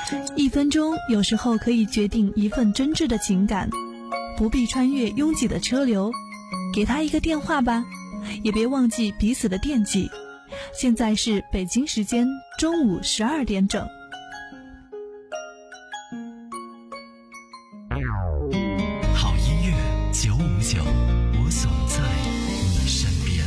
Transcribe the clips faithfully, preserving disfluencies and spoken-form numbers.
一分钟有时候可以决定一份真挚的情感，不必穿越拥挤的车流，给他一个电话吧，也别忘记彼此的惦记。现在是北京时间中午十二点整。 好音乐九五九，我总在你身边。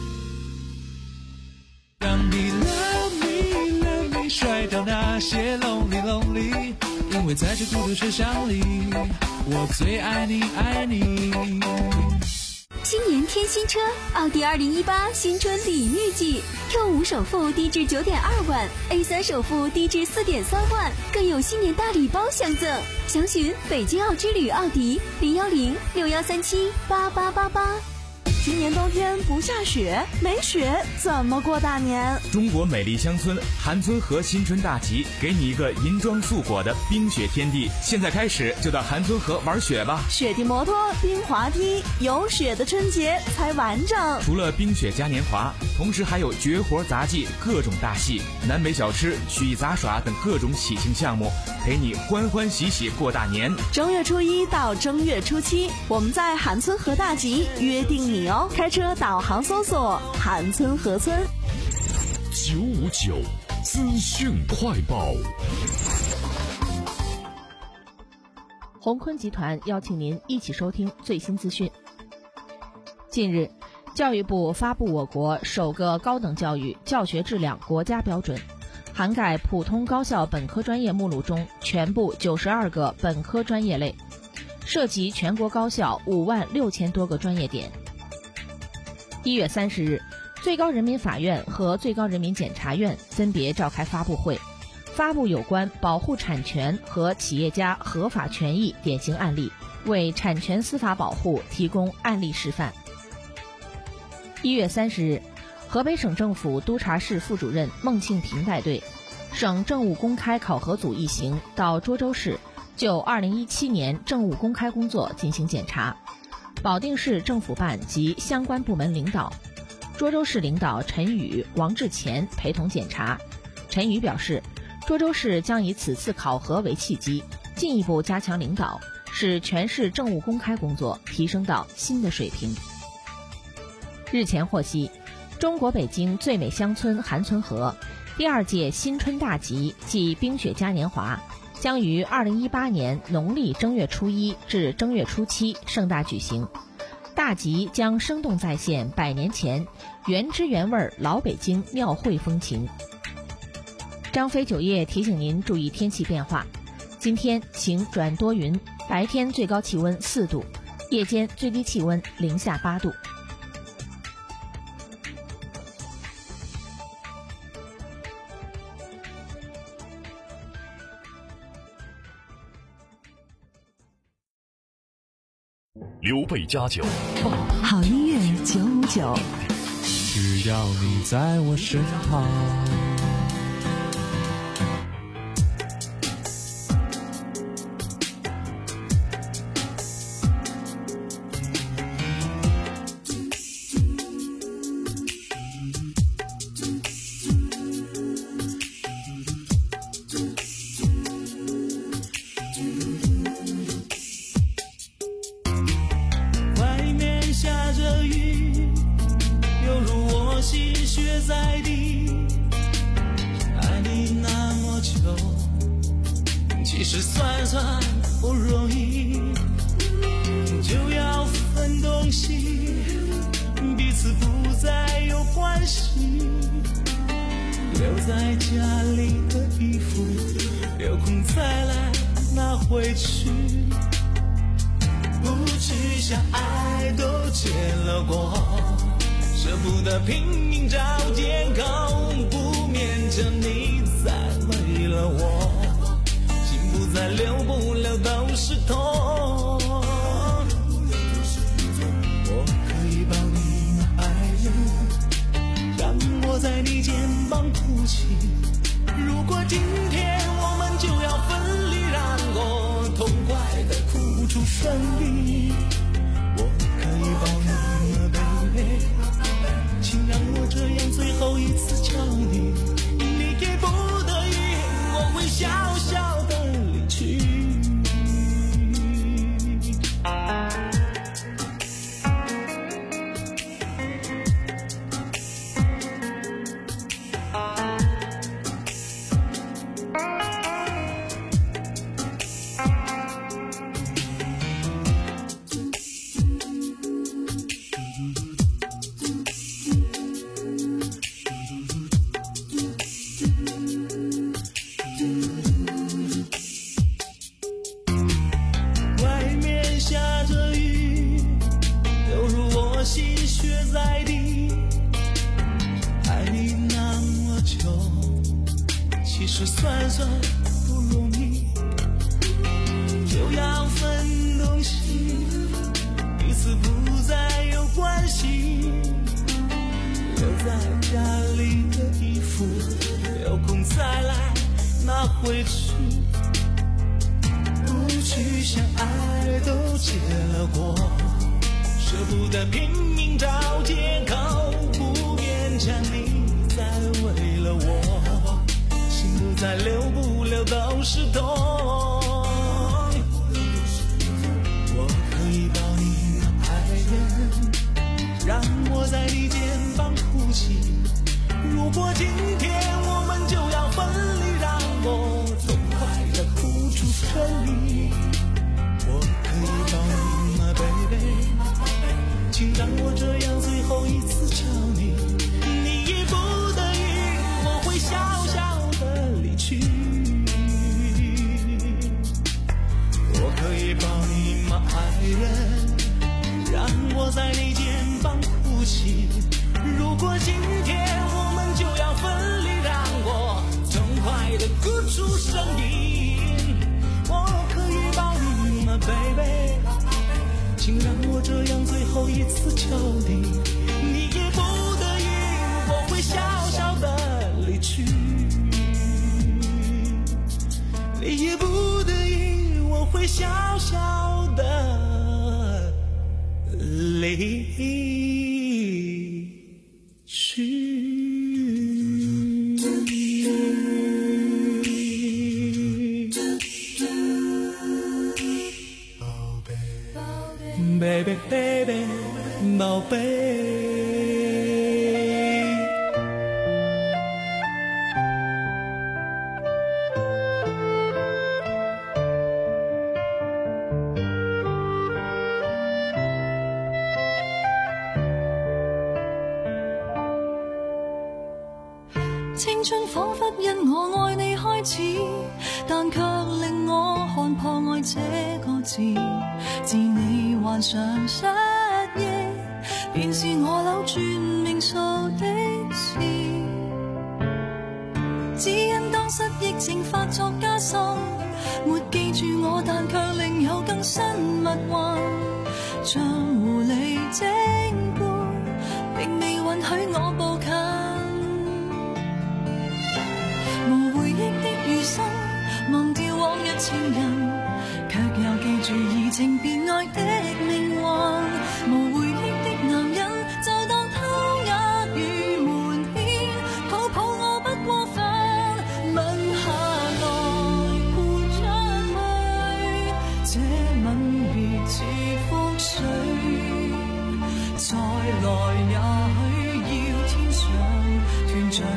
让你 love me love me 甩掉那些 lonely lonely， 因为在这孤独车厢里，我最爱你爱你。 新年添新车，奥迪二零一八新春礼遇季 ，Q 五首付低至九点二万 ，A 三首付低至四点三万，更有新年大礼包相赠。详询北京奥之旅奥迪零幺零六幺三七八八八八。 今年冬天不下雪，没雪怎么过大年？ 中国美丽乡村韩村河新春大集，给你一个银装素裹的冰雪天地。现在开始就到韩村河玩雪吧！ 雪地摩托、冰滑梯，有雪的春节才完整。 除了冰雪嘉年华，同时还有绝活杂技、各种大戏、南北小吃、曲艺杂耍等各种喜庆项目，陪你欢欢喜喜过大年。 正月初一到正月初七，我们在韩村河大集约定你哦。开车导航搜索韩村河村。 九五九资讯快报。 鸿坤集团邀请您一起收听最新资讯。近日，教育部发布我国首个高等教育教学质量国家标准，涵盖普通高校本科专业目录中全部九十二个本科专业类，涉及全国高校五万六千多个专业点。一月三十日，最高人民法院和最高人民检察院分别召开发布会，发布有关保护产权和企业家合法权益典型案例，为产权司法保护提供案例示范。一月三十日，河北省政府督察室副主任孟庆平带队，省政务公开考核组一行到涿州市就二零一七年政务公开工作进行检查。保定市政府办及相关部门领导，涿州市领导陈宇、王志前陪同检查。陈宇表示，涿州市将以此次考核为契机，进一步加强领导，使全市政务公开工作提升到新的水平。日前获悉，中国北京最美乡村韩村河第二届新春大集暨冰雪嘉年华将于二零一八年农历正月初一至正月初七盛大举行。大集将生动再现百年前原汁原味老北京庙会风情。张飞酒业提醒您注意天气变化，今天晴转多云，白天最高气温四度，夜间最低气温零下八度。 刘备家酒， 好音乐九五九， 只要你在我身旁。在地，爱你那么久，其实算算不容易，就要分东西，彼此不再有关系，留在家里的衣服，有空再来拿回去，不去想爱都结了果，舍不得拼命找借口，不勉强你再没了我，心不再留，不留都是痛。我可以抱你吗，爱人，让我在你肩膀哭泣。如果今天我们就要分离，让我痛快地哭出声音。我可以抱你吗，baby，请让我这样最后一次叫你，你给不得已，我会笑笑其实算算不容易，就要分东西，彼此不再有关系。留在家里的衣服，有空再来拿回去。不去想爱都结了果，舍不得拼命找借口，不勉强你再为了我，心不再留不留都是痛。我可以抱你爱人，让我在你肩膀哭泣。如果今天我们就要分离，让我痛快地哭出声音。我可以抱你吗 baby， 请让我这样最后一次叫你，你一不得已我会笑笑地离去。我可以抱你吗爱人，让我在你肩膀哭泣。如果今天我们就要分离，让我痛快地哭出声音。我可以抱你吗 baby， 请让我这样最后一次求你，你也不得已我会笑笑地离去，你也不得已我会笑笑地离去。baby baby 宝贝。 青春仿佛因我愛你開始，但卻令我看破愛這個字。自你患上失憶，便是我扭轉命數的事。只因當失憶症發作加深，沒記住我，但卻另有更新密患。像狐狸精般，並未允許我步近。忘掉往日情人，卻又記住移情別愛的命運。無回憶的男人，就當偷壓與瞞騙，抱抱我不過分，吻下來潑出去，這吻別似覆水，再來也許要天上團聚。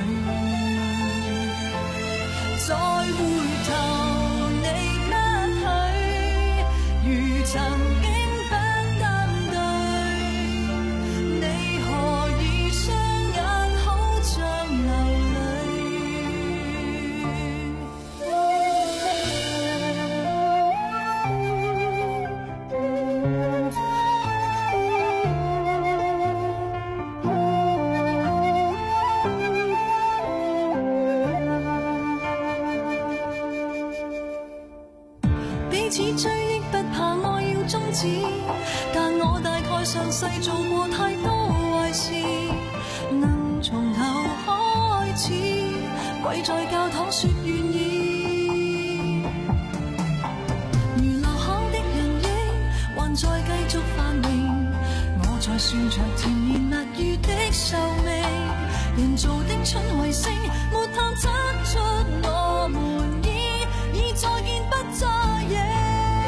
再回頭你不許，如曾經不登對，你何以雙眼好像流彼此追憶不怕愛要終止，但我大概上世做過太多壞事，能從頭開始，跪在教堂說願意。如留下的人影還在繼續繁榮，我在算着甜言蜜語的壽命，人造的春衛星沒探測出我們已已再見不再認。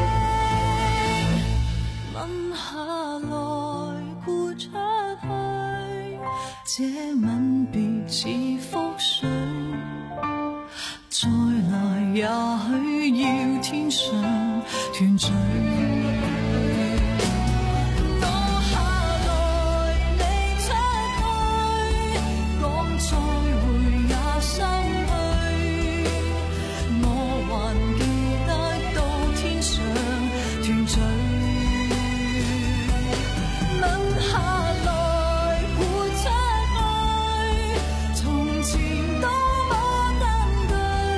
吻下來豁出去，這吻別似覆水，再來也許要天上團聚。從前都不登對，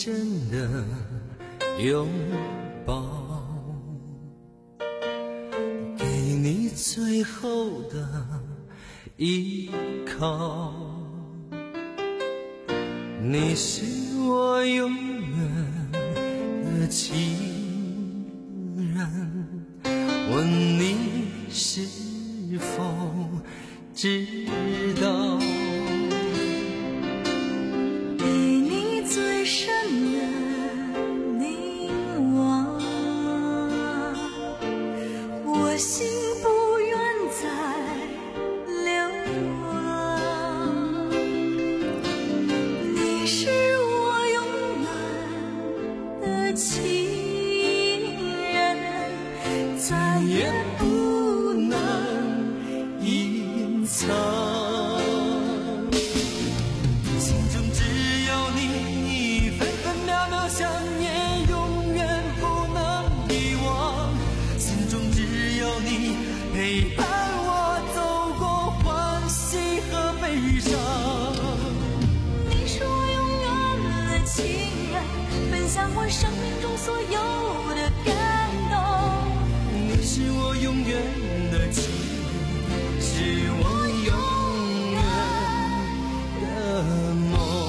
深的拥抱，给你最后的依靠。你是我永远的情人，问你是否知道？ 给你最深的凝望，我心不愿再流浪。你是我永远的情人，再也不能隐藏。陪伴我走过欢喜和悲伤，你是我永远的情人，分享我生命中所有的感动。你是我永远的情人，是我永远的梦。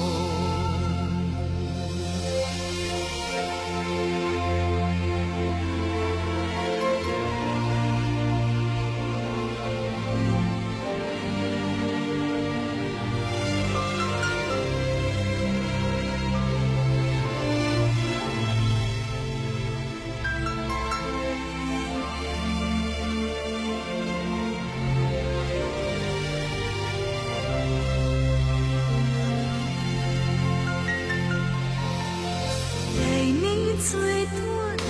最多的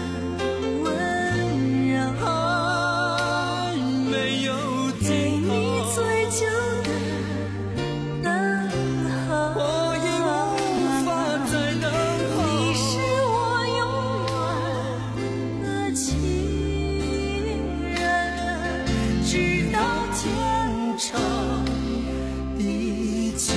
温柔，爱没有尽头，给你最久的等候，我已无法再等候。你是我永远的情人，直到天长地久。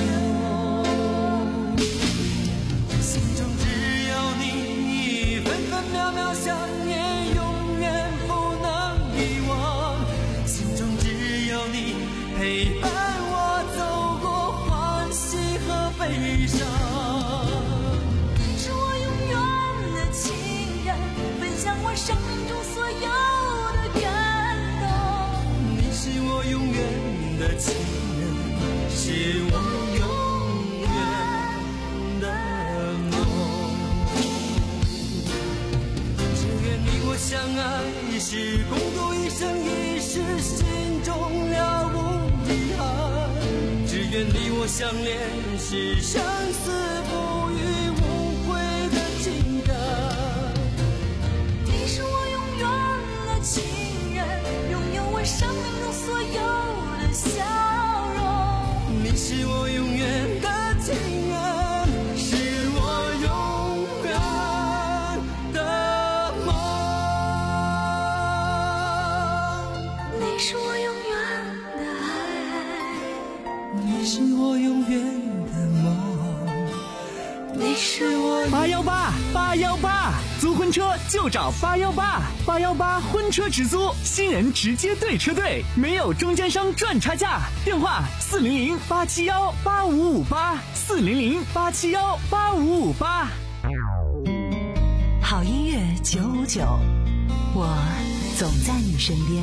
陪伴我走过欢喜和悲伤，是我永远的情人，分享我生命中所有的感动。你是我永远的情人，是我永远的梦。只愿你我相爱是共度一生一世，心中了无只愿你我相恋是生死不渝无悔的情感。你是我永远的情人，拥有我生命中所有的笑容。你是我永远的情人，是我永远的梦。你是我永远的爱，你是我永远的梦，你是我八幺八八幺八，租婚车就找八幺八，八幺八婚车直租，新人直接对车队，没有中间商赚差价。电话四零零八七幺八五五八，四零零八七幺八五五八。 好音乐九五九，我总在你身边。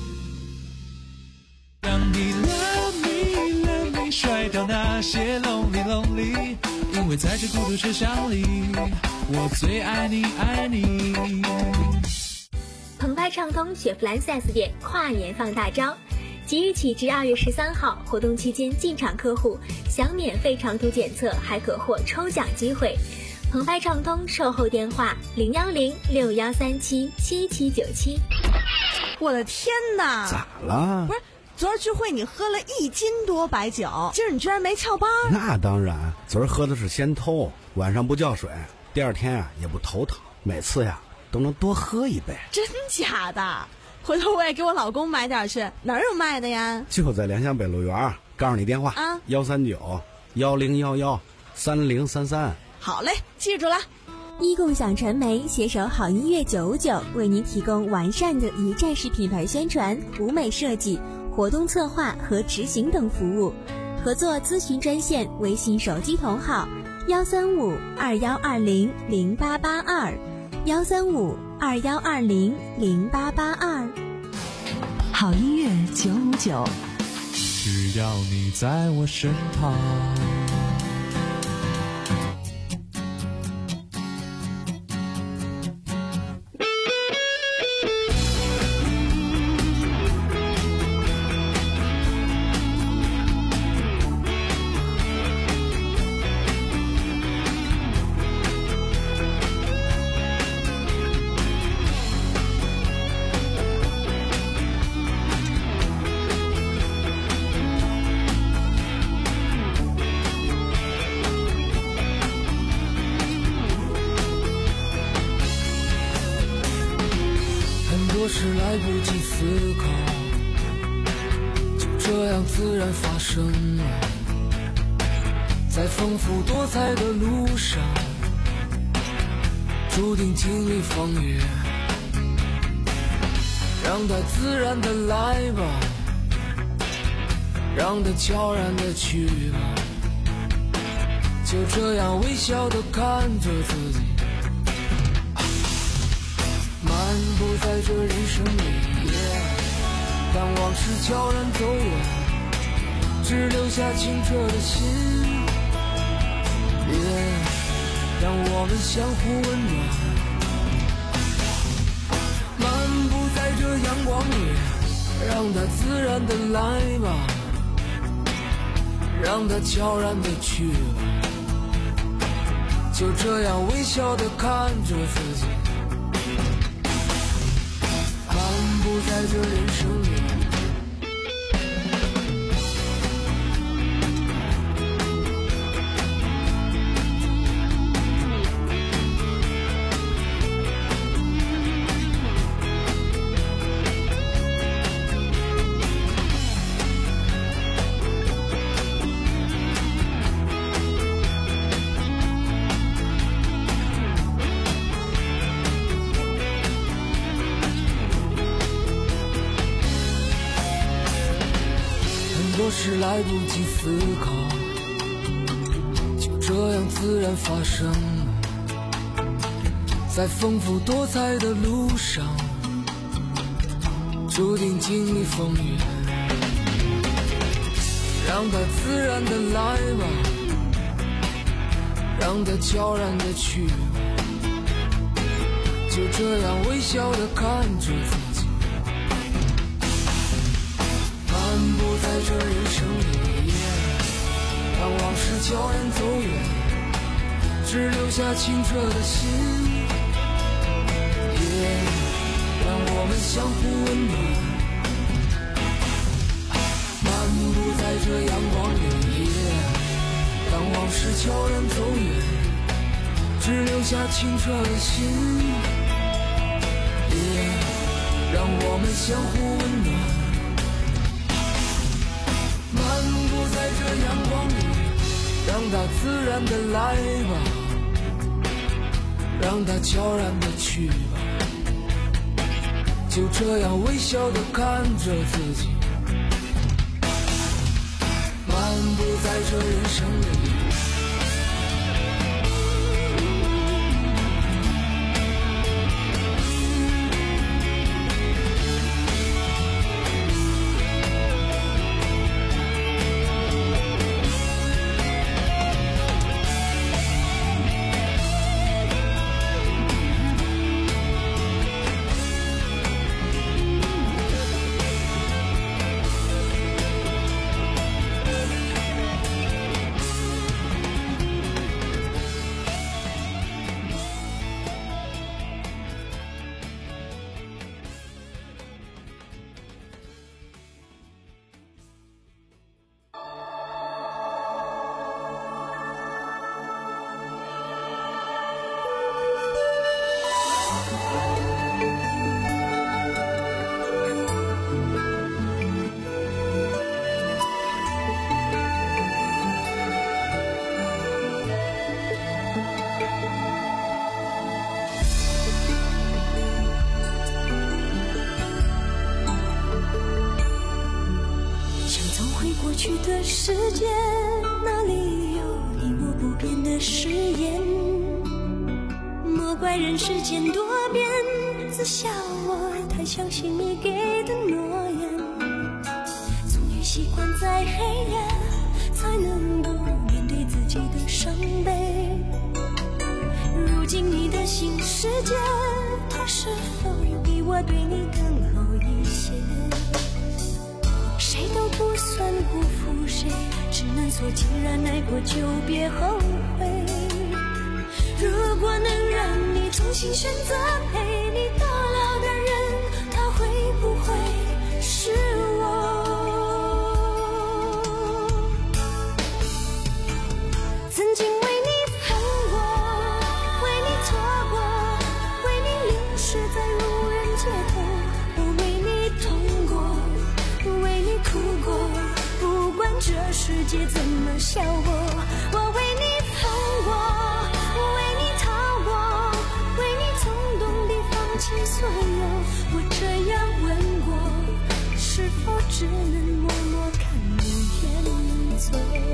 让你 love me love me， 甩掉那些 lonely lonely， 因为在这孤独车厢里，我最爱你爱你。 澎湃畅通雪佛兰 四 S 店跨年放大招，即日起至二月十三号，活动期间进场客户享免费长途检测，还可获抽奖机会。澎湃畅通售后电话零幺零六幺三七七七九七。 我的天哪！ 咋了？ 不是。昨儿聚会你喝了一斤多白酒，今儿你居然没翘班？ 那当然，昨儿喝的是先偷，晚上不叫水，第二天啊也不头疼，每次呀都能多喝一杯。 真假的？回头我也给我老公买点去，哪儿有卖的呀？ 就在联想北路园，告诉你电话啊，幺三九幺零幺幺三零三三， 好嘞，记住了。 一共享传媒携手好音乐九五九，为您提供完善的一站式品牌宣传、舞美设计、活动策划和执行等服务。合作咨询专线：微信手机同号幺三五二幺二零零八八二，幺三五二幺二零零八八二。 好音乐九五九， 只要你在我身旁。是来不及思考，就这样自然发生了。在丰富多彩的路上，注定经历风雨，让它自然的来吧，让它悄然的去吧，就这样微笑的看着自己，漫步在这人生里，当往事悄然走远，只留下清澈的心，让我们相互温暖。漫步在这阳光里，让它自然的来吧，让它悄然的去吧，就这样微笑的看着自己，漫步在这人生里。若是来不及思考，就这样自然发生了。在丰富多彩的路上，注定经历风雨，让它自然的来吧，让它悄然的去吧，就这样微笑的看着自己，漫步在这人生里，当往事悄然走远，只留下清澈的心，让我们相互温暖。漫步在这阳光里，当往事悄然走远，只留下清澈的心，让我们相互温暖。漫步在这阳光里，让它自然的来吧，让它悄然的去吧，就这样微笑的看着自己，漫步在这人生里。 世界，哪里有你我不变的誓言？莫怪人世间多变，自笑我太相信你给的诺言。终于习惯在黑夜，才能够面对自己的伤悲。如今你的新世界，它是否比我对你更好一些？谁都不算辜负谁，只能说既然爱过就别后悔。如果能让你重新选择陪你到老的人，他会不会是我？曾经为你恨过，为你错过，为你淋湿在路人街头，我为你痛过，为你哭过，不管这世界怎么笑我，我为你恨过，为你逃过，为你冲动地放弃所有。我这样问过，是否只能默默看你远走？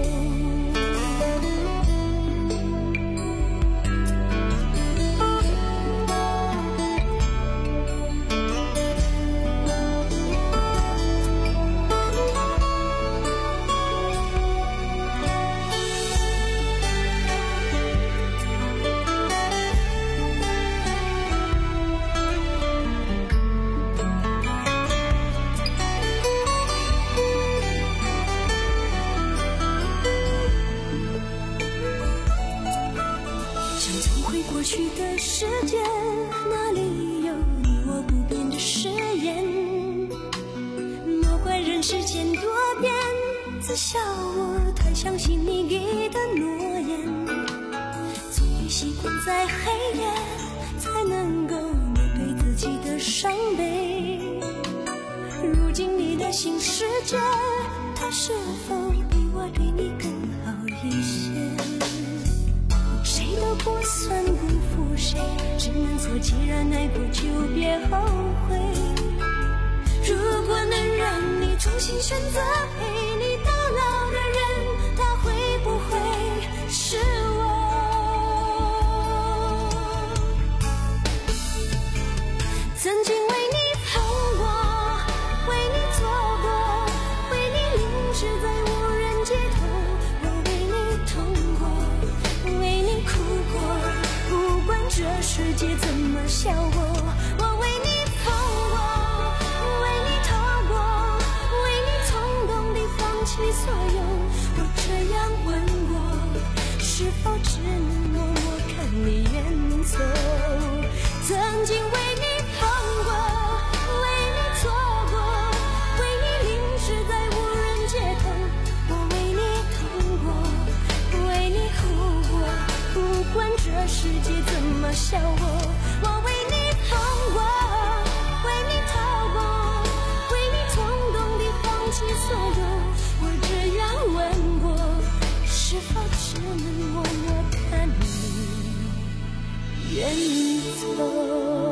过去的世界，哪里有你我不变的誓言？莫怪人世间多变，自笑我太相信你给的诺言。终于习惯在黑夜，才能够面对自己的伤悲。如今你的新世界，它是否比我对你更好一些？谁都不算辜负谁，只能说既然爱过就别后悔。如果能让你重新选择陪你到老的人，他会不会是我？曾经为你恨过，为你错过，为你淋湿在无人街头，我为你痛过，为你哭过，不管这世界怎么笑我，我为你疯过，为你逃过，为你冲动地放弃所有。我这样问过，是否只能默默看你远走？曾经为你疯过，为你错过，为你淋湿在无人街头，我为你痛过，为你哭过，不管这世界怎么笑我，我为你疯过，为你逃过，为你冲动地放弃所有。我这样问过，是否只能默默看你远走？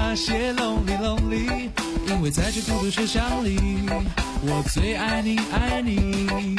那些 lonely lonely， 因为在这孤独车厢里，我最爱你爱你。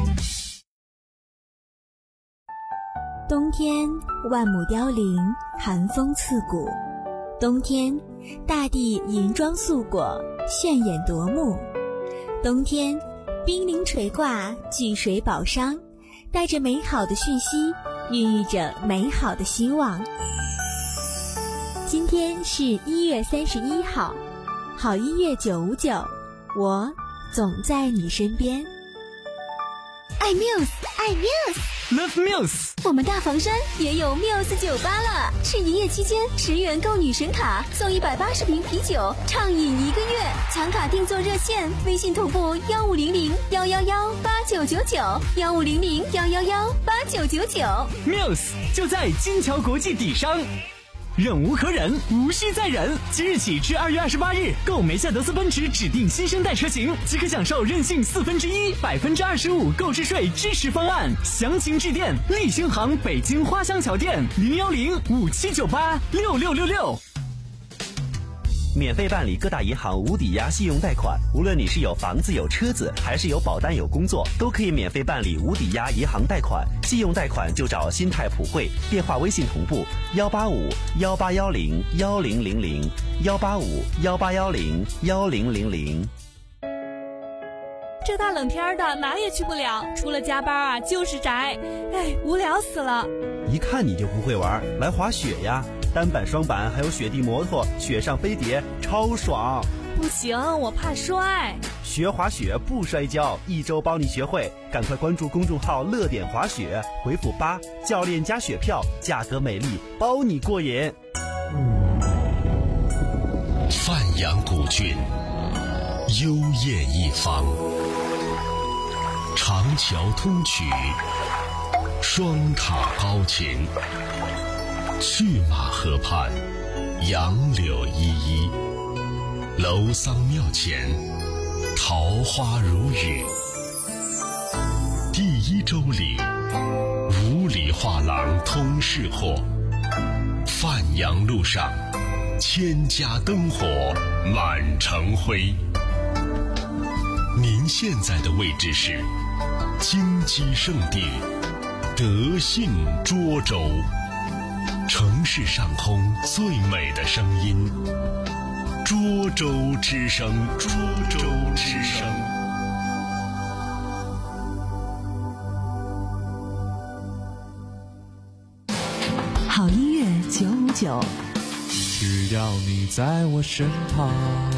冬天万亩凋零，寒风刺骨。冬天大地银装素裹，炫眼夺目。冬天冰凌垂挂，聚水宝商，带着美好的讯息，孕育着美好的希望。今天是一月三十一号，好音乐九五九，我总在你身边。爱 Muse， 爱 Muse，Love Muse。 我们大房山也有 Muse 酒吧了，是营业期间十元购女神卡送一百八十瓶啤酒，畅饮一个月。抢卡订座热线：微信同步幺五零零幺幺幺八九九九，幺五零零幺幺幺八九九九。 Muse 就在金桥国际底商。忍无可忍，无需再忍。即日起至二月二十八日，购梅赛德斯奔驰指定新生代车型，即可享受任性四分之一、百分之二十五购置税支持方案。详情致电立新行北京花乡桥店零幺零五七九八六六六六。 免费办理各大银行无抵押信用贷款，无论你是有房子有车子，还是有保单有工作，都可以免费办理无抵押银行贷款。信用贷款就找新泰普惠，电话微信同步幺八五幺八幺零幺零零零幺八五幺八幺零幺零零零。 这大冷天的哪也去不了，除了加班啊就是宅，哎，无聊死了。 一看你就不会玩，来滑雪呀！单板、双板还有雪地摩托，雪上飞碟，超爽！ 不行，我怕摔。 学滑雪不摔跤，一周帮你学会。赶快关注公众号“乐点滑雪”，回复八，教练加雪票，价格美丽，包你过瘾。 范阳古郡，幽艳一方，长桥通衢，双塔高擎。去马河畔，杨柳依依，楼桑庙前，桃花如雨。第一周里，五里画廊通市货。范阳路上，千家灯火满城辉。您现在的位置是金鸡圣地德信涿州。城市上空最美的声音，涿州之声，涿州之声。 好音乐九五九， 只要你在我身旁。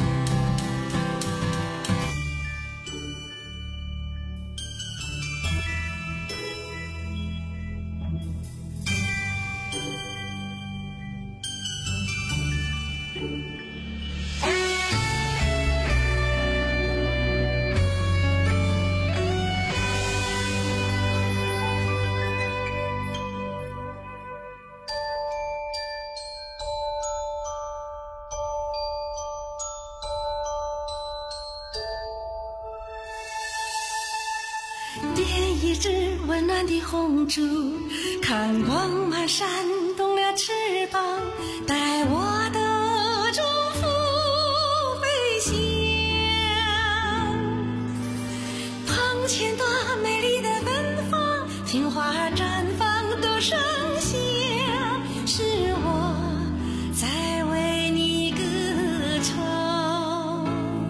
点一支温暖的红烛，看光芒闪动了翅膀，带我的祝福回乡。堂前多美丽的芬芳，听花绽放都盛夏，是我在为你歌唱。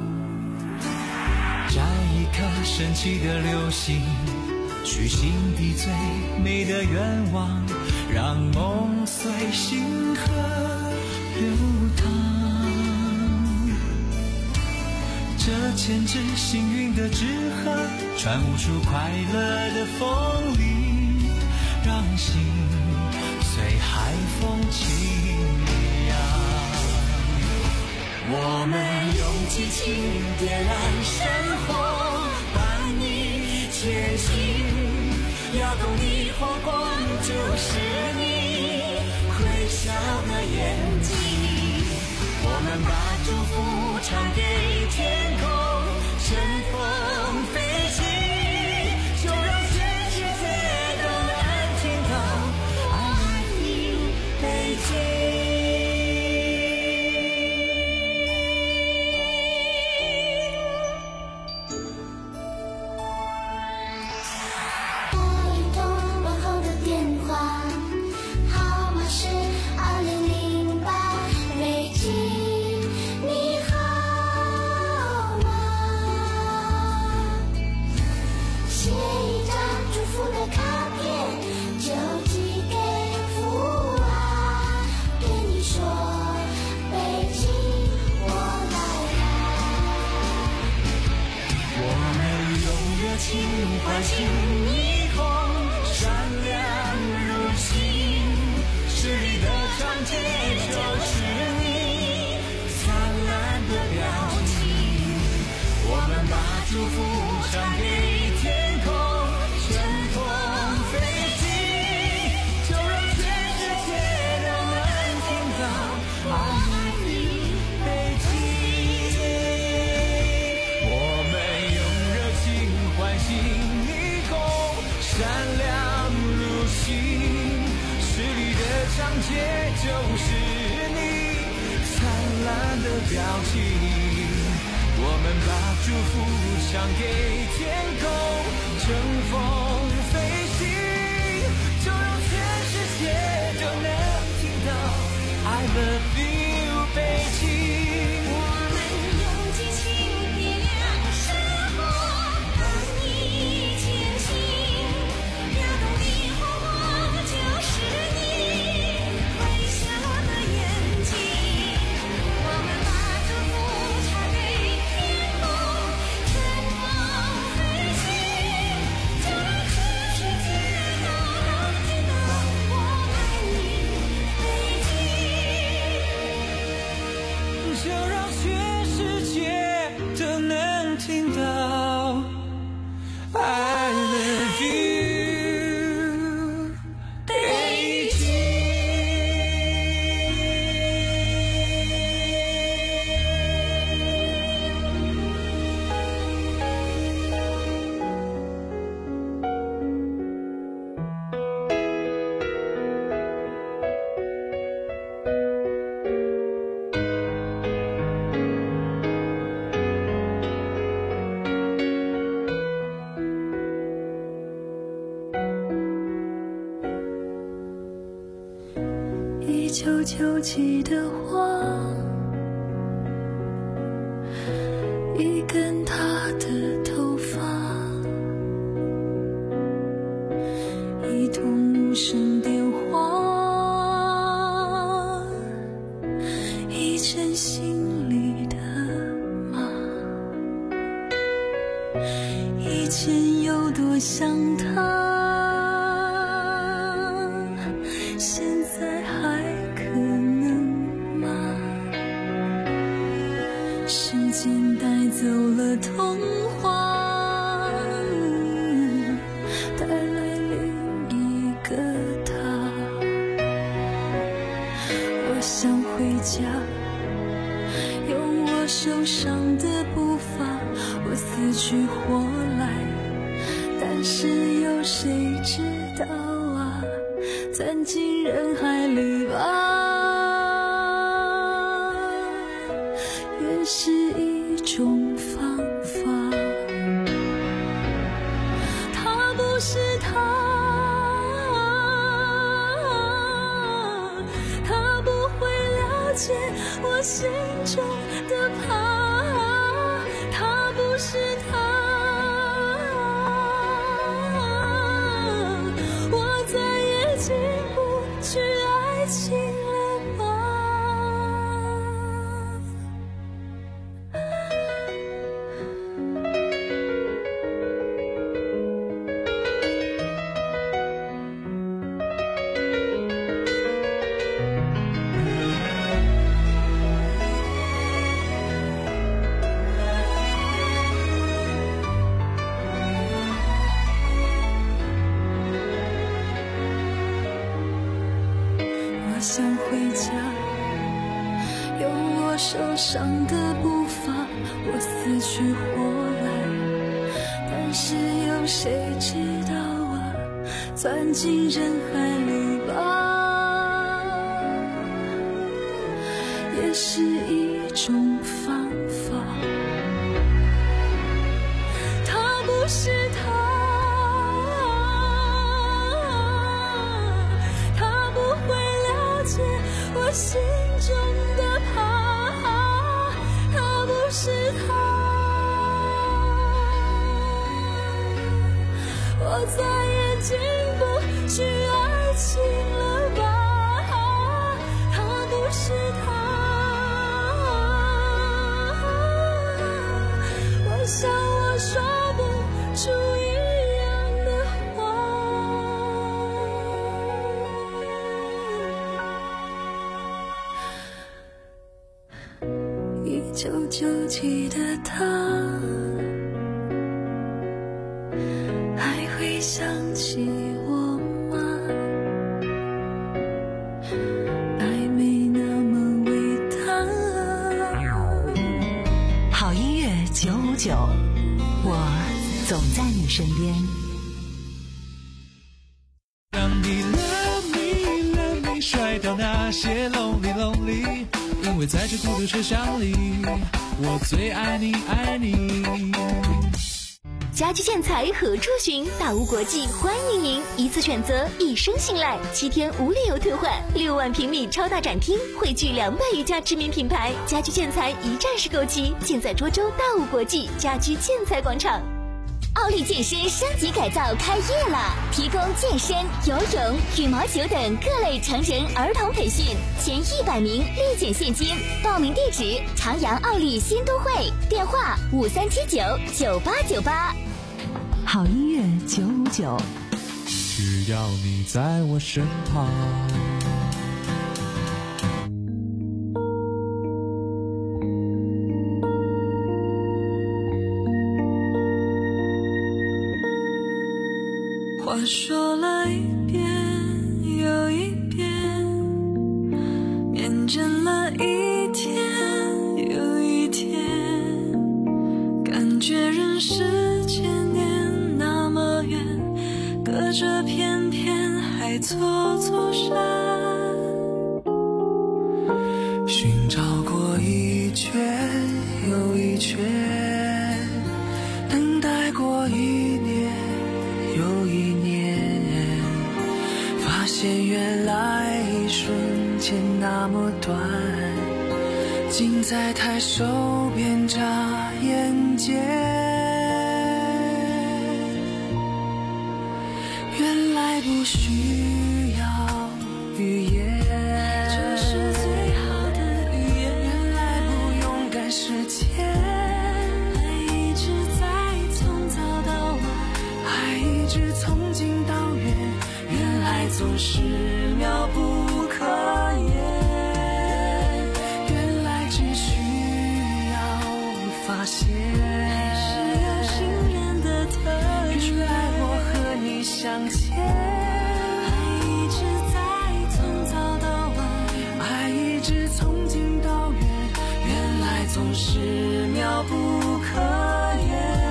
摘一颗神奇的流星，许心底最美的愿望，让梦随星河流淌。这千只幸运的纸鹤，传无数快乐的风铃，让心随海风轻扬。 我们用激情点燃山火，伴你前行，摇动的火光就是你微笑的眼睛。我们把祝福传给天空，乘风飞行，就让全世界都能听到爱你北京。 祝福传给天空，乘风飞行，就让全世界都能听到爱的北京。我们用热情唤醒霓虹，闪亮如星，十里的长街就是你灿烂的表情。我们把祝福唱给天空，乘风飞行，就让全世界都能听到 I love you 北京。 我们用激情点亮生活，伴你前行，流动的火花就是你微笑的眼睛。我们把祝福传给天空，乘风飞行，就让全世界都能听到我爱你北京。 就让全世界都能听到 I love you 北京。 一九九七的花，一根他的头发，一通无声电话，一阵心里的骂，以前有多想他，现在还可能吗？时间带走了童话，带来另一个他。我想回家，用我受伤的步伐，我死去活来，但是有谁知道啊？钻进人海里吧，也是一种方法。他不是他，他不会了解我心中的怕。他不是他，我再也进不去爱情了吧。我想回家，用我受伤的步伐，我死去活来，但是有谁知道啊？钻进人海里吧，也是一种方法。他不是他，我心中的怕，他不是他，我再也进不去爱情了吧。他不是他，我想我说不出一样的话。一九九七的他， 想起我吗？爱没那么伟大。 好音乐九五九，我总在你身边。 让你 love me love me 甩掉那些 lonely lonely， 因为在这孤独车厢里，我最爱你爱你。 家居建材何处寻？大屋国际欢迎您，一次选择，一生信赖，七天无理由退换，六万平米超大展厅，汇聚两百余家知名品牌，家居建材一站式购齐，建在涿州大屋国际家居建材广场。奥利健身升级改造开业了，提供健身、游泳、羽毛球等各类成人儿童培训，前一百名立减现金。报名地址：长阳奥利新都会，电话五三七九九八九八。 好音乐九五九， 只要你在我身旁。 话说了一遍又一遍，面见了一天又一天，感觉人世间年那么远，隔着偏偏还错错闪。寻找过一圈又一圈，等待过一年有一年，发现原来一瞬间那么短，近在抬手便眨眼间。原来不需要语言，这是最好的语言。原来不用赶时间，从近到远，原来总是妙不可言。原来只需要发现，是有信任的特权。原来我和你相见，爱一直在从早到晚，爱一直从近到远，原来总是妙不可言。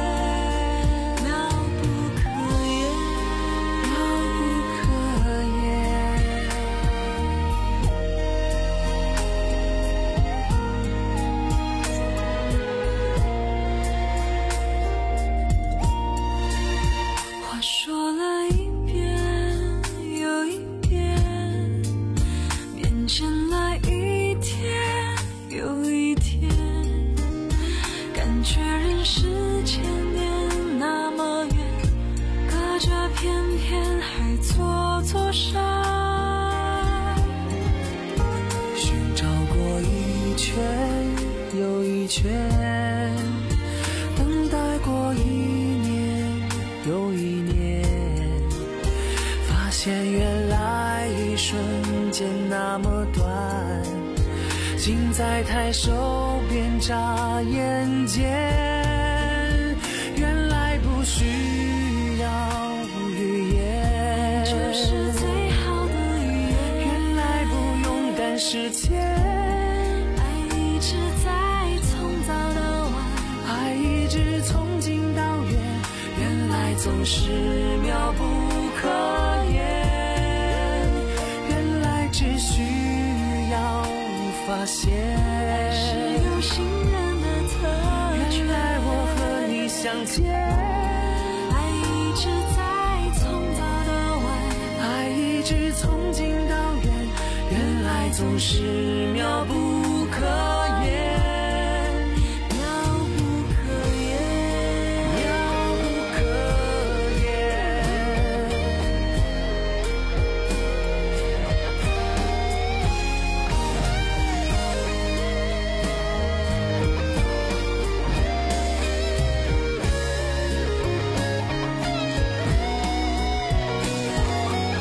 说了一遍又一遍，面前来一天又一天，感觉人世间年那么远，隔着偏偏还错错闪。寻找过一圈又一圈，等待过一年又一年，发现原来一瞬间那么短，近在抬手便眨眼间。原来不需要语言，这是最好的语言。原来不用赶时间，爱一直在从早到晚，爱一直从近到远，原来总是妙不可言。原来只需要发现，爱是有信任的特权。原来我和你相见，爱一直在从早到晚，爱一直从近到远，原来总是妙不可言。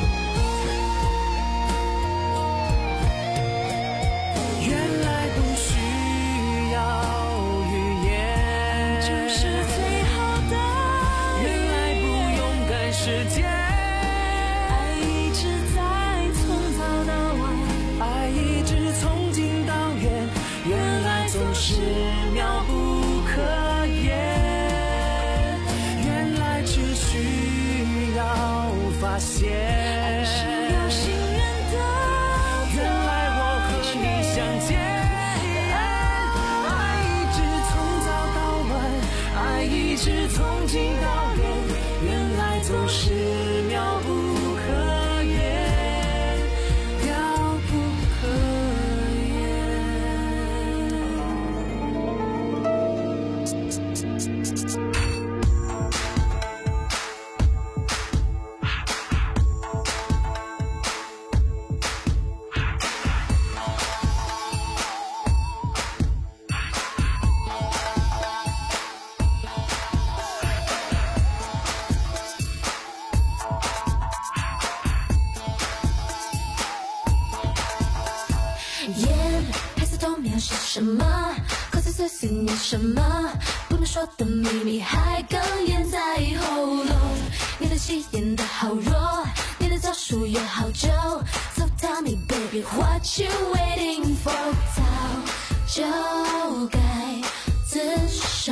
原来不需眼黑色透明是什么？口水碎碎念什么？不能说的秘密还哽咽在喉咙。你的气演得好弱，你的招数有好久。So tell me baby what you waiting for？ 早就该自首。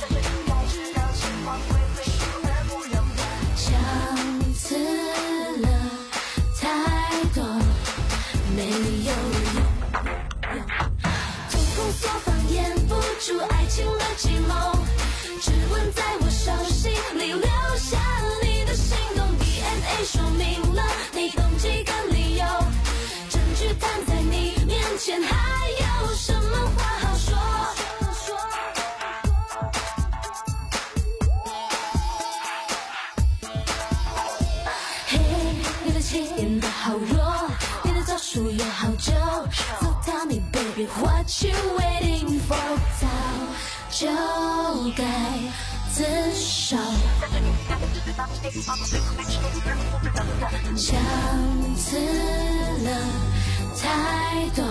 相似了太多，没有用。瞳孔所放掩不住爱情的寂寞，指纹在我手心里留下你的心动 D N A 说明了你懂几个理由，证据摊在你面前，还有什么话好说？嘿，你的气演得好弱，你的招数有好久。So tell me baby what you waiting for？ 早就该自首。相似了太多。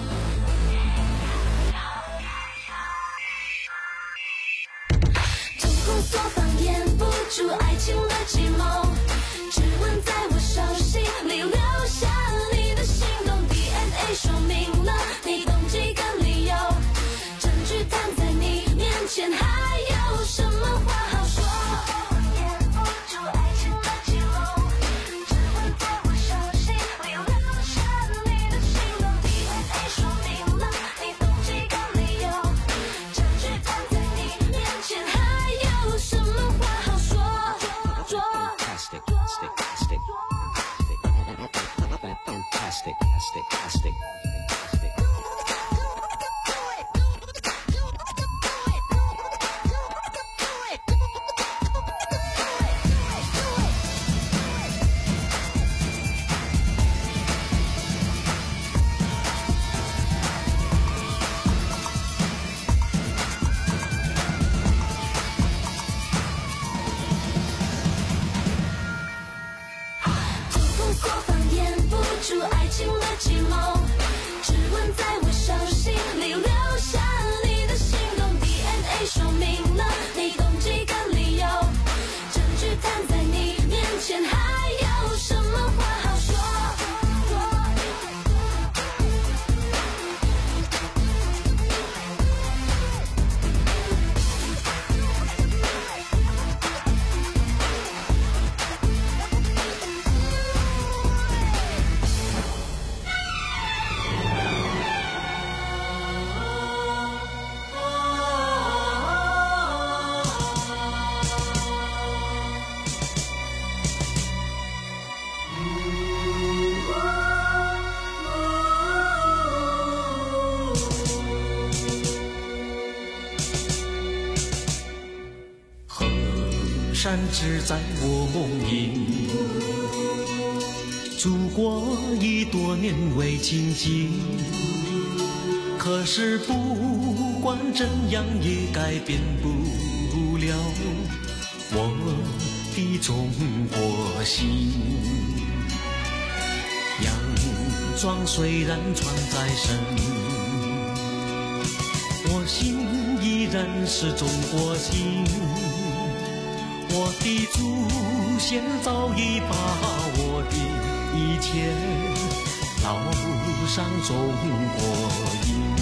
瞳孔所放掩不住爱情的寂寞，指纹在我手心里留下你的心动 D N A 说明了你懂几个理由，证据摊在你面前，还有什么话好说？掩不住爱情的寂寞，指纹在我手心里留下你的心动 D N A 说明了你懂几个理由，证据摊在你面前，还有什么话好说？说 Fantastic, fantastic, fantastic, fantastic, fantastic, fantastic. 瞳孔所放掩不住爱情的寂寞，指纹在我手心里留下你的心动 D N A 说明了你懂几个理由，证据摊在你面前，还有什么话好说？ 山只在我梦萦，祖国已多年未亲近，可是不管怎样也改变不了我的中国心。洋装虽然穿在身，我心依然是中国心。我的祖先早已把我的一切烙上中国印。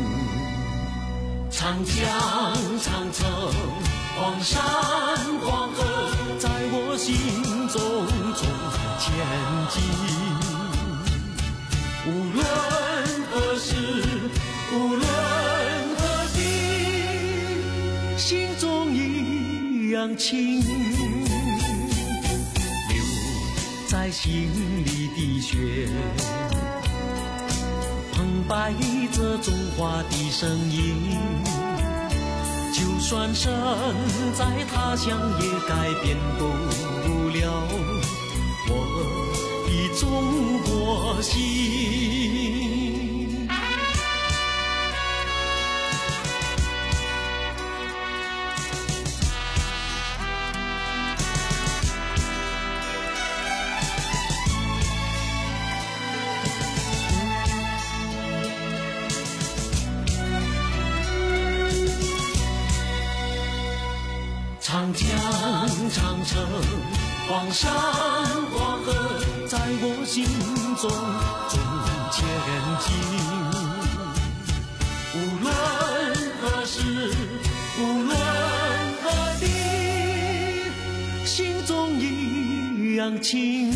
长江长城黄山黄河在我心中中前进。无论何时无论何地，心中一样情，留在心里的血，澎湃着中华的声音。就算身在他乡，也改变不了我的中国心。 江长城，黄山黄河，在我心中终前进。无论何时，无论何地，心中一样情，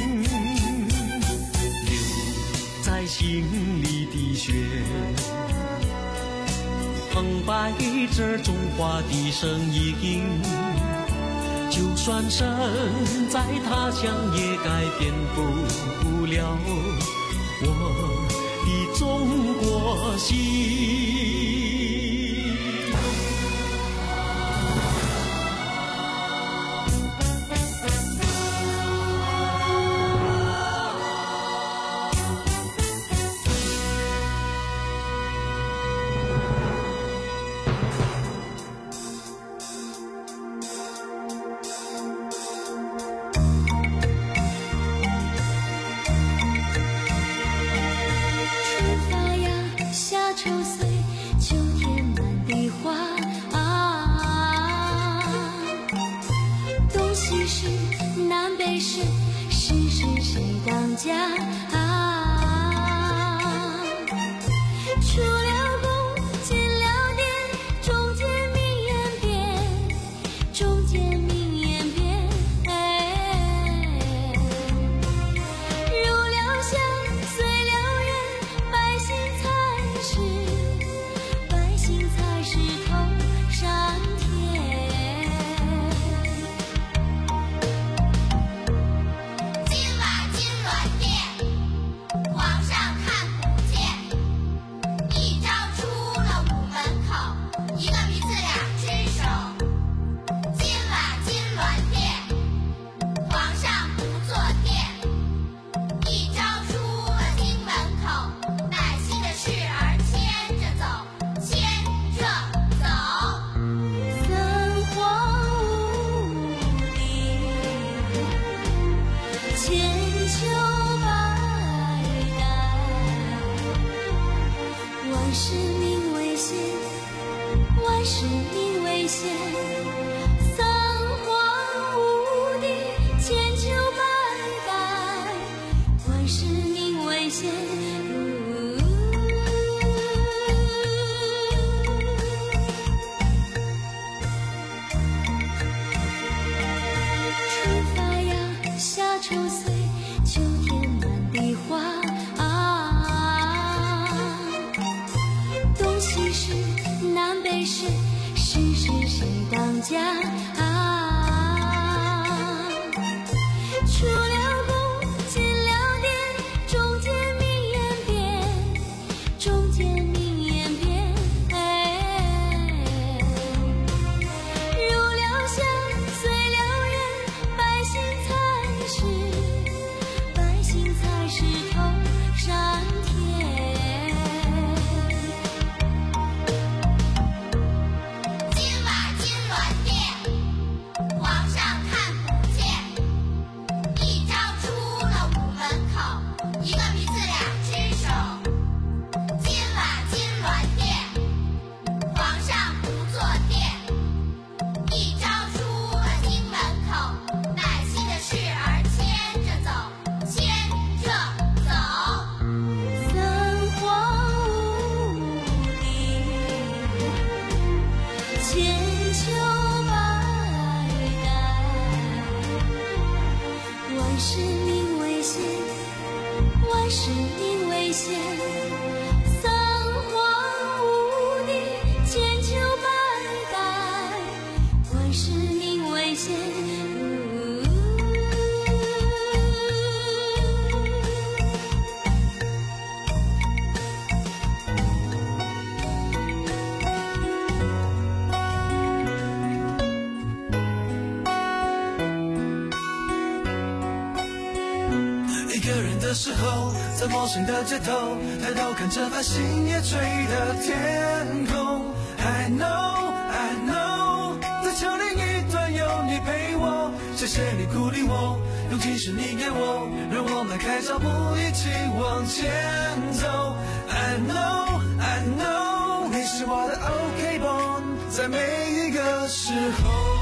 留在心里的血，澎湃着中华的声音。就算身在他乡，也改变不了我的中国心。 时候，在陌生的街头，抬头看着繁星夜垂的天空。I know, I know， 在丘陵一端有你陪我，谢谢你鼓励我，勇气是你给我，让我迈开脚步一起往前走。I know, I know， 你是我的 OK bone， 在每一个时候。